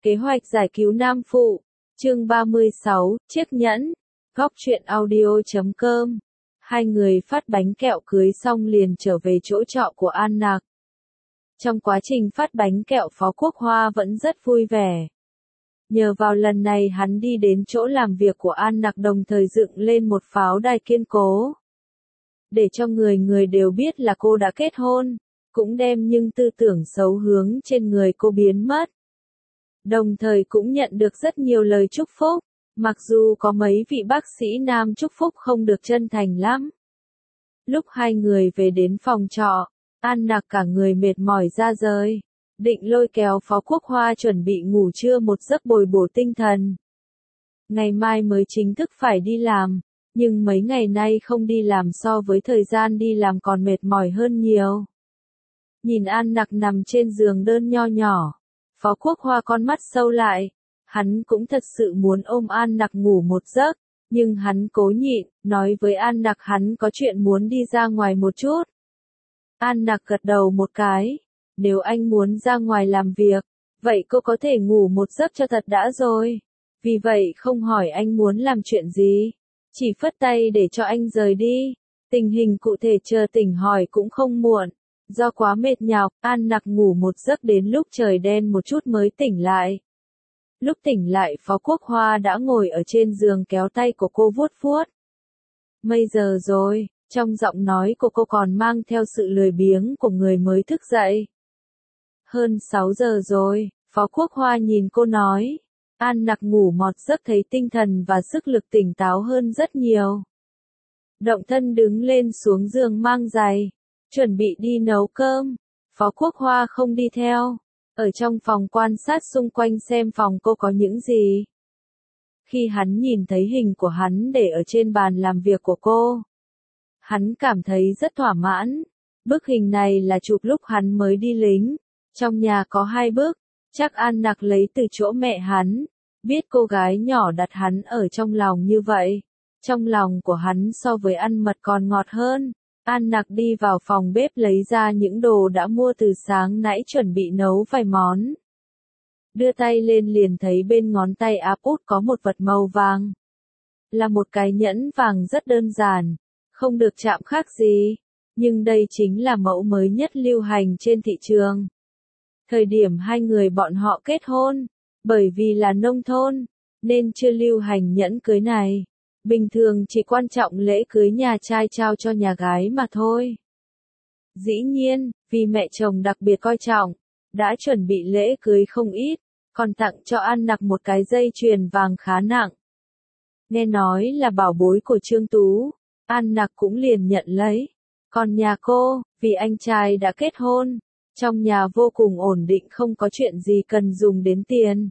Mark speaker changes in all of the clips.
Speaker 1: Kế hoạch giải cứu nam phụ, chương 36, chiếc nhẫn, góc truyện audio.com. Hai người phát bánh kẹo cưới xong liền trở về chỗ trọ của An Nặc. Trong quá trình phát bánh kẹo Phó Quốc Hoa vẫn rất vui vẻ. Nhờ vào lần này hắn đi đến chỗ làm việc của An Nặc đồng thời dựng lên một pháo đài kiên cố. Để cho người người đều biết là cô đã kết hôn, cũng đem những tư tưởng xấu hướng trên người cô biến mất. Đồng thời cũng nhận được rất nhiều lời chúc phúc, mặc dù có mấy vị bác sĩ nam chúc phúc không được chân thành lắm. Lúc hai người về đến phòng trọ, An Nặc cả người mệt mỏi ra rời, định lôi kéo Phó Quốc Hoa chuẩn bị ngủ trưa một giấc bồi bổ tinh thần. Ngày mai mới chính thức phải đi làm, nhưng mấy ngày nay không đi làm so với thời gian đi làm còn mệt mỏi hơn nhiều. Nhìn An Nặc nằm trên giường đơn nho nhỏ, Phó Quốc Hoa con mắt sâu lại, hắn cũng thật sự muốn ôm An Nặc ngủ một giấc, nhưng hắn cố nhịn, nói với An Nặc hắn có chuyện muốn đi ra ngoài một chút. An Nặc gật đầu một cái, nếu anh muốn ra ngoài làm việc, vậy cô có thể ngủ một giấc cho thật đã rồi. Vì vậy không hỏi anh muốn làm chuyện gì, chỉ phất tay để cho anh rời đi, tình hình cụ thể chờ tỉnh hỏi cũng không muộn. Do quá mệt nhọc, An Nặc ngủ một giấc đến lúc trời đen một chút mới tỉnh lại. Lúc tỉnh lại Phó Quốc Hoa đã ngồi ở trên giường kéo tay của cô vuốt vuốt. Mấy giờ rồi, trong giọng nói của cô còn mang theo sự lười biếng của người mới thức dậy. Hơn 6 giờ rồi, Phó Quốc Hoa nhìn cô nói. An Nặc ngủ một giấc thấy tinh thần và sức lực tỉnh táo hơn rất nhiều. Động thân đứng lên xuống giường mang giày, chuẩn bị đi nấu cơm. Phó Quốc Hoa không đi theo, ở trong phòng quan sát xung quanh xem phòng cô có những gì. Khi hắn nhìn thấy hình của hắn để ở trên bàn làm việc của cô, hắn cảm thấy rất thỏa mãn. Bức hình này là chụp lúc hắn mới đi lính. Trong nhà có 2 bức, chắc An Nặc lấy từ chỗ mẹ hắn. Biết cô gái nhỏ đặt hắn ở trong lòng như vậy, trong lòng của hắn so với ăn mật còn ngọt hơn. An Nặc đi vào phòng bếp lấy ra những đồ đã mua từ sáng nãy chuẩn bị nấu vài món. Đưa tay lên liền thấy bên ngón tay áp út có một vật màu vàng. Là một cái nhẫn vàng rất đơn giản, không được chạm khắc gì, nhưng đây chính là mẫu mới nhất lưu hành trên thị trường. Thời điểm hai người bọn họ kết hôn, bởi vì là nông thôn, nên chưa lưu hành nhẫn cưới này. Bình thường chỉ quan trọng lễ cưới nhà trai trao cho nhà gái mà thôi. Dĩ nhiên, vì mẹ chồng đặc biệt coi trọng, đã chuẩn bị lễ cưới không ít, còn tặng cho An Nặc một cái dây chuyền vàng khá nặng. Nghe nói là bảo bối của Trương Tú, An Nặc cũng liền nhận lấy. Còn nhà cô, vì anh trai đã kết hôn, trong nhà vô cùng ổn định không có chuyện gì cần dùng đến tiền.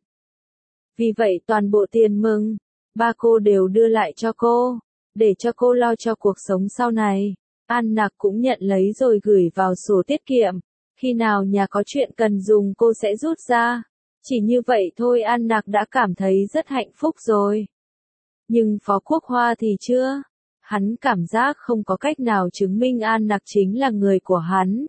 Speaker 1: Vì vậy toàn bộ tiền mừng, ba cô đều đưa lại cho cô, để cho cô lo cho cuộc sống sau này. An Nặc cũng nhận lấy rồi gửi vào sổ tiết kiệm, khi nào nhà có chuyện cần dùng cô sẽ rút ra. Chỉ như vậy thôi An Nặc đã cảm thấy rất hạnh phúc rồi. Nhưng Phó Quốc Hoa thì chưa, hắn cảm giác không có cách nào chứng minh An Nặc chính là người của hắn.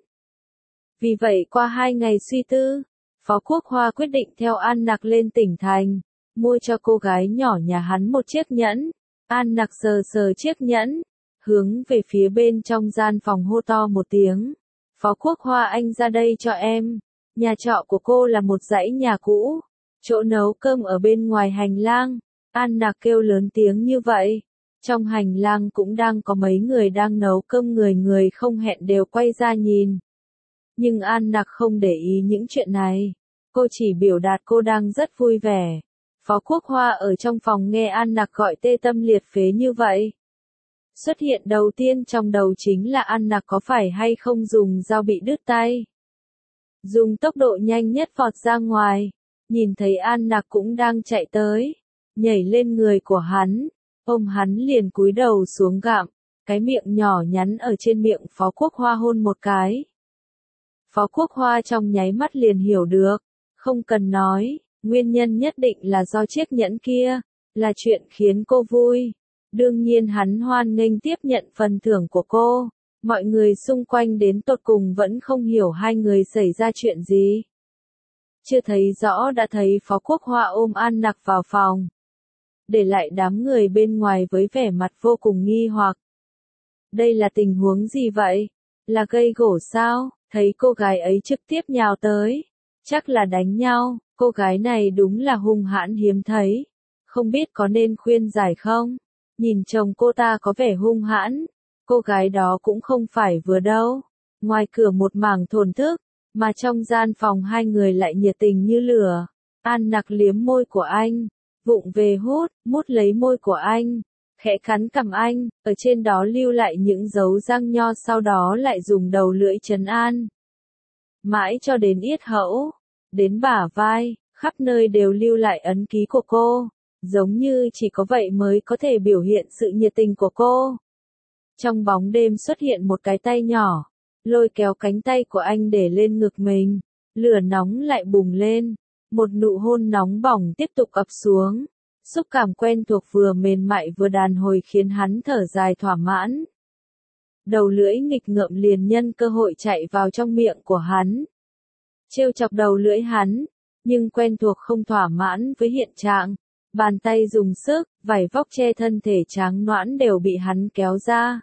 Speaker 1: Vì vậy qua 2 ngày suy tư, Phó Quốc Hoa quyết định theo An Nặc lên tỉnh thành, mua cho cô gái nhỏ nhà hắn một chiếc nhẫn. An Nặc sờ sờ chiếc nhẫn, hướng về phía bên trong gian phòng hô to một tiếng. Phó Quốc Hoa anh ra đây cho em. Nhà trọ của cô là một dãy nhà cũ, chỗ nấu cơm ở bên ngoài hành lang. An Nặc kêu lớn tiếng như vậy. Trong hành lang cũng đang có mấy người đang nấu cơm, người người không hẹn đều quay ra nhìn. Nhưng An Nặc không để ý những chuyện này, cô chỉ biểu đạt cô đang rất vui vẻ. Phó Quốc Hoa ở trong phòng nghe An Nặc gọi tê tâm liệt phế như vậy. Xuất hiện đầu tiên trong đầu chính là An Nặc có phải hay không dùng dao bị đứt tay. Dùng tốc độ nhanh nhất vọt ra ngoài, nhìn thấy An Nặc cũng đang chạy tới, nhảy lên người của hắn, ôm hắn liền cúi đầu xuống gặm, cái miệng nhỏ nhắn ở trên miệng Phó Quốc Hoa hôn một cái. Phó Quốc Hoa trong nháy mắt liền hiểu được, không cần nói, nguyên nhân nhất định là do chiếc nhẫn kia, là chuyện khiến cô vui. Đương nhiên hắn hoan nghênh tiếp nhận phần thưởng của cô. Mọi người xung quanh đến tột cùng vẫn không hiểu hai người xảy ra chuyện gì. Chưa thấy rõ đã thấy Phó Quốc Hoa ôm An Nặc vào phòng. Để lại đám người bên ngoài với vẻ mặt vô cùng nghi hoặc. Đây là tình huống gì vậy? Là gây gổ sao? Thấy cô gái ấy trực tiếp nhào tới. Chắc là đánh nhau, cô gái này đúng là hung hãn hiếm thấy. Không biết có nên khuyên giải không? Nhìn chồng cô ta có vẻ hung hãn. Cô gái đó cũng không phải vừa đâu. Ngoài cửa một mảng thổn thức, mà trong gian phòng hai người lại nhiệt tình như lửa. An Nặc liếm môi của anh, vụng về mút lấy môi của anh, khẽ cắn cằm anh, ở trên đó lưu lại những dấu răng nho, sau đó lại dùng đầu lưỡi trấn an. Mãi cho đến yết hẫu, đến bả vai, khắp nơi đều lưu lại ấn ký của cô, giống như chỉ có vậy mới có thể biểu hiện sự nhiệt tình của cô. Trong bóng đêm xuất hiện một cái tay nhỏ, lôi kéo cánh tay của anh để lên ngực mình, lửa nóng lại bùng lên, một nụ hôn nóng bỏng tiếp tục ập xuống, xúc cảm quen thuộc vừa mềm mại vừa đàn hồi khiến hắn thở dài thỏa mãn. Đầu lưỡi nghịch ngợm liền nhân cơ hội chạy vào trong miệng của hắn, trêu chọc đầu lưỡi hắn, nhưng quen thuộc không thỏa mãn với hiện trạng, bàn tay dùng sức, vải vóc che thân thể trắng nõn đều bị hắn kéo ra.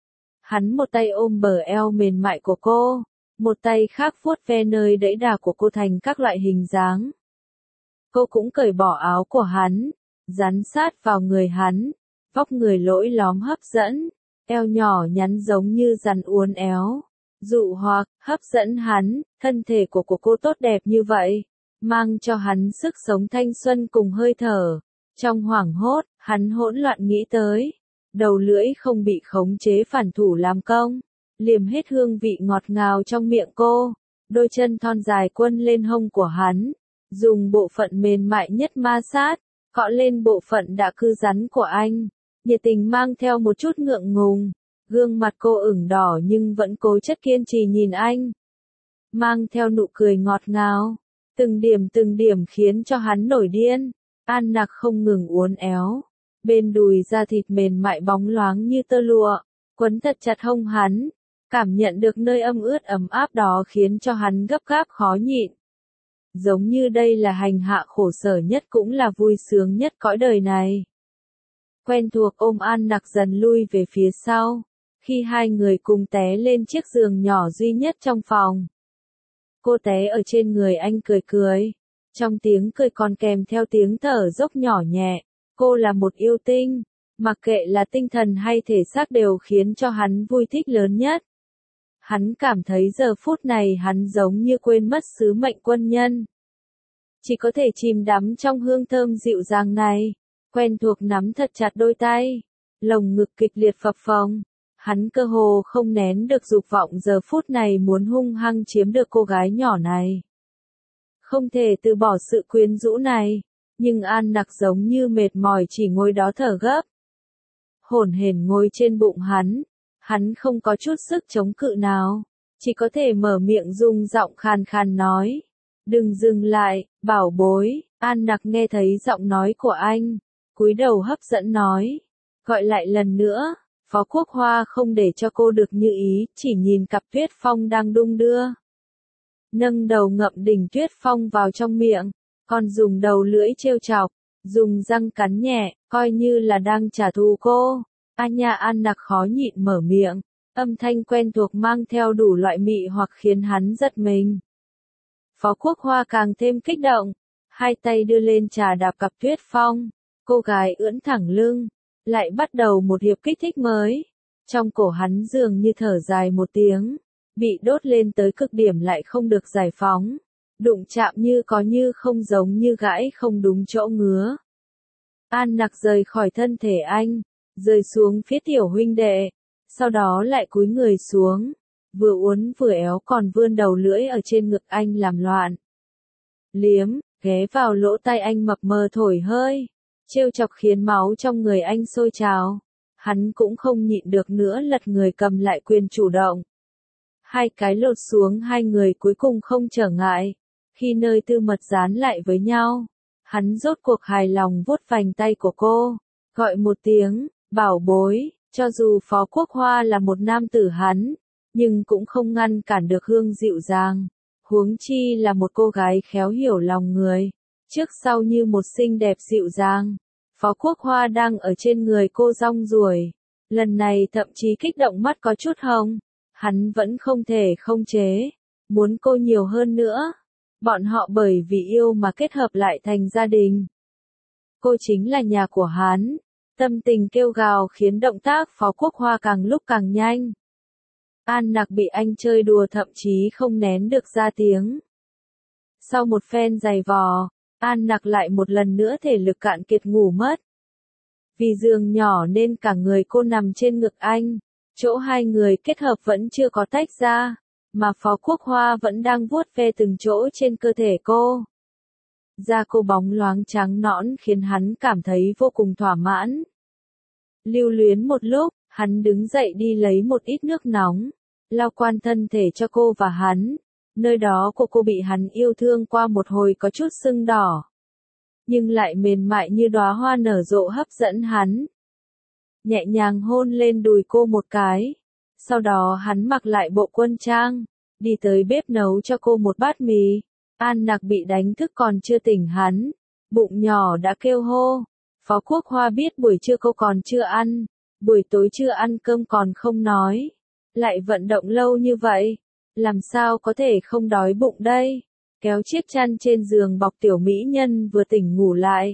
Speaker 1: Hắn một tay ôm bờ eo mềm mại của cô, một tay khác vuốt ve nơi đẫy đà của cô thành các loại hình dáng. Cô cũng cởi bỏ áo của hắn, dán sát vào người hắn, vóc người lỗi lóm hấp dẫn, eo nhỏ nhắn giống như rắn uốn éo, dụ hoặc hấp dẫn hắn, thân thể của cô tốt đẹp như vậy, mang cho hắn sức sống thanh xuân cùng hơi thở. Trong hoảng hốt, hắn hỗn loạn nghĩ tới, đầu lưỡi không bị khống chế phản thủ làm công, liềm hết hương vị ngọt ngào trong miệng cô, đôi chân thon dài quấn lên hông của hắn, dùng bộ phận mềm mại nhất ma sát, cọ lên bộ phận đã cứng rắn của anh, nhiệt tình mang theo một chút ngượng ngùng, gương mặt cô ửng đỏ nhưng vẫn cố chấp kiên trì nhìn anh, mang theo nụ cười ngọt ngào, từng điểm khiến cho hắn nổi điên. An Nặc không ngừng uốn éo, bên đùi da thịt mềm mại bóng loáng như tơ lụa, quấn thật chặt hông hắn, cảm nhận được nơi ấm ướt ấm áp đó khiến cho hắn gấp gáp khó nhịn. Giống như đây là hành hạ khổ sở nhất cũng là vui sướng nhất cõi đời này. Quen thuộc ôm An Nặc dần lui về phía sau, khi hai người cùng té lên chiếc giường nhỏ duy nhất trong phòng. Cô té ở trên người anh cười cười. Trong tiếng cười còn kèm theo tiếng thở dốc nhỏ nhẹ, cô là một yêu tinh, mặc kệ là tinh thần hay thể xác đều khiến cho hắn vui thích lớn nhất. Hắn cảm thấy giờ phút này hắn giống như quên mất sứ mệnh quân nhân. Chỉ có thể chìm đắm trong hương thơm dịu dàng này, quen thuộc nắm thật chặt đôi tay, lồng ngực kịch liệt phập phồng. Hắn cơ hồ không nén được dục vọng giờ phút này muốn hung hăng chiếm được cô gái nhỏ này. Không thể từ bỏ sự quyến rũ này, nhưng An Nặc giống như mệt mỏi chỉ ngồi đó thở gấp. Hổn hển ngồi trên bụng hắn không có chút sức chống cự nào, chỉ có thể mở miệng dùng giọng khàn khàn nói. Đừng dừng lại, bảo bối. An Nặc nghe thấy giọng nói của anh, cúi đầu hấp dẫn nói. Gọi lại lần nữa. Phó Quốc Hoa không để cho cô được như ý, chỉ nhìn cặp Tuyết Phong đang đung đưa. Nâng đầu ngậm đỉnh Tuyết Phong vào trong miệng, còn dùng đầu lưỡi trêu chọc, dùng răng cắn nhẹ, coi như là đang trả thù cô. An Nặc khó nhịn mở miệng, âm thanh quen thuộc mang theo đủ loại mị hoặc khiến hắn giật mình. Phó Quốc Hoa càng thêm kích động, hai tay đưa lên chà đạp cặp Tuyết Phong, cô gái ưỡn thẳng lưng, lại bắt đầu một hiệp kích thích mới. Trong cổ hắn dường như thở dài một tiếng, bị đốt lên tới cực điểm lại không được giải phóng, đụng chạm như có như không giống như gãi không đúng chỗ ngứa. An Nặc rời khỏi thân thể anh, rơi xuống phía tiểu huynh đệ, sau đó lại cúi người xuống, vừa uốn vừa éo còn vươn đầu lưỡi ở trên ngực anh làm loạn. Liếm, ghé vào lỗ tai anh mập mờ thổi hơi, trêu chọc khiến máu trong người anh sôi trào. Hắn cũng không nhịn được nữa lật người cầm lại quyền chủ động. Hai cái lột xuống hai người cuối cùng không trở ngại. Khi nơi tư mật dán lại với nhau, hắn rốt cuộc hài lòng vuốt vành tay của cô, gọi một tiếng, bảo bối, cho dù Phó Quốc Hoa là một nam tử hắn, nhưng cũng không ngăn cản được hương dịu dàng, Huống chi là một cô gái khéo hiểu lòng người, trước sau như một xinh đẹp dịu dàng. Phó Quốc Hoa đang ở trên người cô rong ruổi, lần này thậm chí kích động mắt có chút hồng, hắn vẫn không thể không chế, muốn cô nhiều hơn nữa. Bọn họ bởi vì yêu mà kết hợp lại thành gia đình. Cô chính là nhà của hắn. Tâm tình kêu gào khiến động tác Phó Quốc Hoa càng lúc càng nhanh. An Nặc bị anh chơi đùa thậm chí không nén được ra tiếng. Sau một phen giày vò, An Nặc lại một lần nữa thể lực cạn kiệt ngủ mất. Vì giường nhỏ nên cả người cô nằm trên ngực anh, chỗ hai người kết hợp vẫn chưa có tách ra, mà Phó Quốc Hoa vẫn đang vuốt ve từng chỗ trên cơ thể cô. Da cô bóng loáng trắng nõn khiến hắn cảm thấy vô cùng thỏa mãn. Lưu luyến một lúc, hắn đứng dậy đi lấy một ít nước nóng, lau quan thân thể cho cô và hắn. Nơi đó của cô bị hắn yêu thương qua một hồi có chút sưng đỏ, nhưng lại mềm mại như đóa hoa nở rộ hấp dẫn hắn. Nhẹ nhàng hôn lên đùi cô một cái, sau đó hắn mặc lại bộ quân trang, đi tới bếp nấu cho cô một bát mì. An Nặc bị đánh thức còn chưa tỉnh hắn, bụng nhỏ đã kêu hô. Phó Quốc Hoa biết buổi trưa cô còn chưa ăn, buổi tối chưa ăn cơm còn không nói, lại vận động lâu như vậy, làm sao có thể không đói bụng đây. Kéo chiếc chăn trên giường bọc tiểu mỹ nhân vừa tỉnh ngủ lại,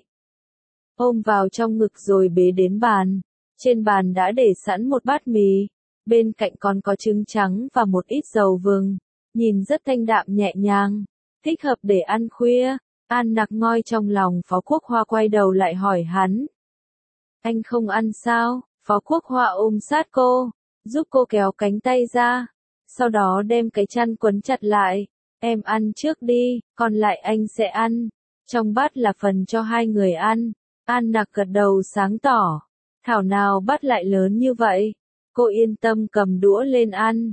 Speaker 1: ôm vào trong ngực rồi bế đến bàn. Trên bàn đã để sẵn một bát mì, bên cạnh còn có trứng trắng và một ít dầu vừng, nhìn rất thanh đạm nhẹ nhàng, thích hợp để ăn khuya. An Nặc ngoi trong lòng Phó Quốc Hoa quay đầu lại hỏi hắn. Anh không ăn sao? Phó Quốc Hoa ôm sát cô, giúp cô kéo cánh tay ra, sau đó đem cái chăn quấn chặt lại. Em ăn trước đi, còn lại anh sẽ ăn. Trong bát là phần cho hai người ăn. An Nặc gật đầu sáng tỏ. Thảo nào bát lại lớn như vậy. Cô yên tâm cầm đũa lên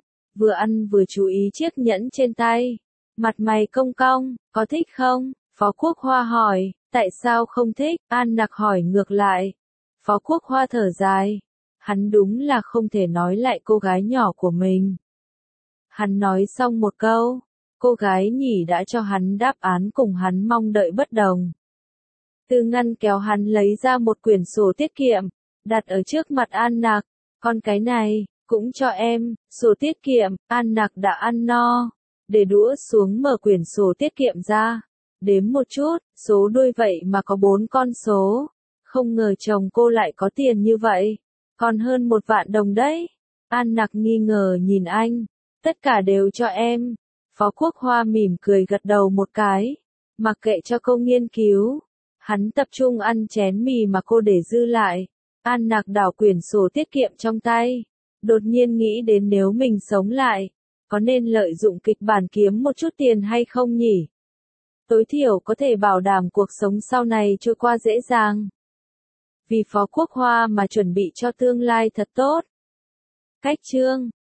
Speaker 1: ăn vừa chú ý chiếc nhẫn trên tay. Mặt mày cong cong, có thích không? Phó Quốc Hoa hỏi. Tại sao không thích? An Nặc hỏi ngược lại. Phó Quốc Hoa thở dài. Hắn đúng là không thể nói lại cô gái nhỏ của mình. Hắn nói xong một câu, cô gái nhỉ đã cho hắn đáp án cùng hắn mong đợi bất đồng. Từ ngăn kéo hắn lấy ra một quyển sổ tiết kiệm, đặt ở trước mặt An Nặc. Con cái này, cũng cho em. Sổ tiết kiệm. An Nặc đã ăn no, để đũa xuống mở quyển sổ tiết kiệm ra, đếm một chút, số đuôi vậy mà có 4 con số. Không ngờ chồng cô lại có tiền như vậy, còn hơn 1 vạn đồng đấy. An Nặc nghi ngờ nhìn anh. Tất cả đều cho em. Phó Quốc Hoa mỉm cười gật đầu một cái, mặc kệ cho cô nghiên cứu. Hắn tập trung ăn chén mì mà cô để dư lại. An Nặc đảo quyển sổ tiết kiệm trong tay, đột nhiên nghĩ đến nếu mình sống lại, có nên lợi dụng kịch bản kiếm một chút tiền hay không nhỉ? Tối thiểu có thể bảo đảm cuộc sống sau này trôi qua dễ dàng. Vì Phó Quốc Hoa mà chuẩn bị cho tương lai thật tốt. Cách chương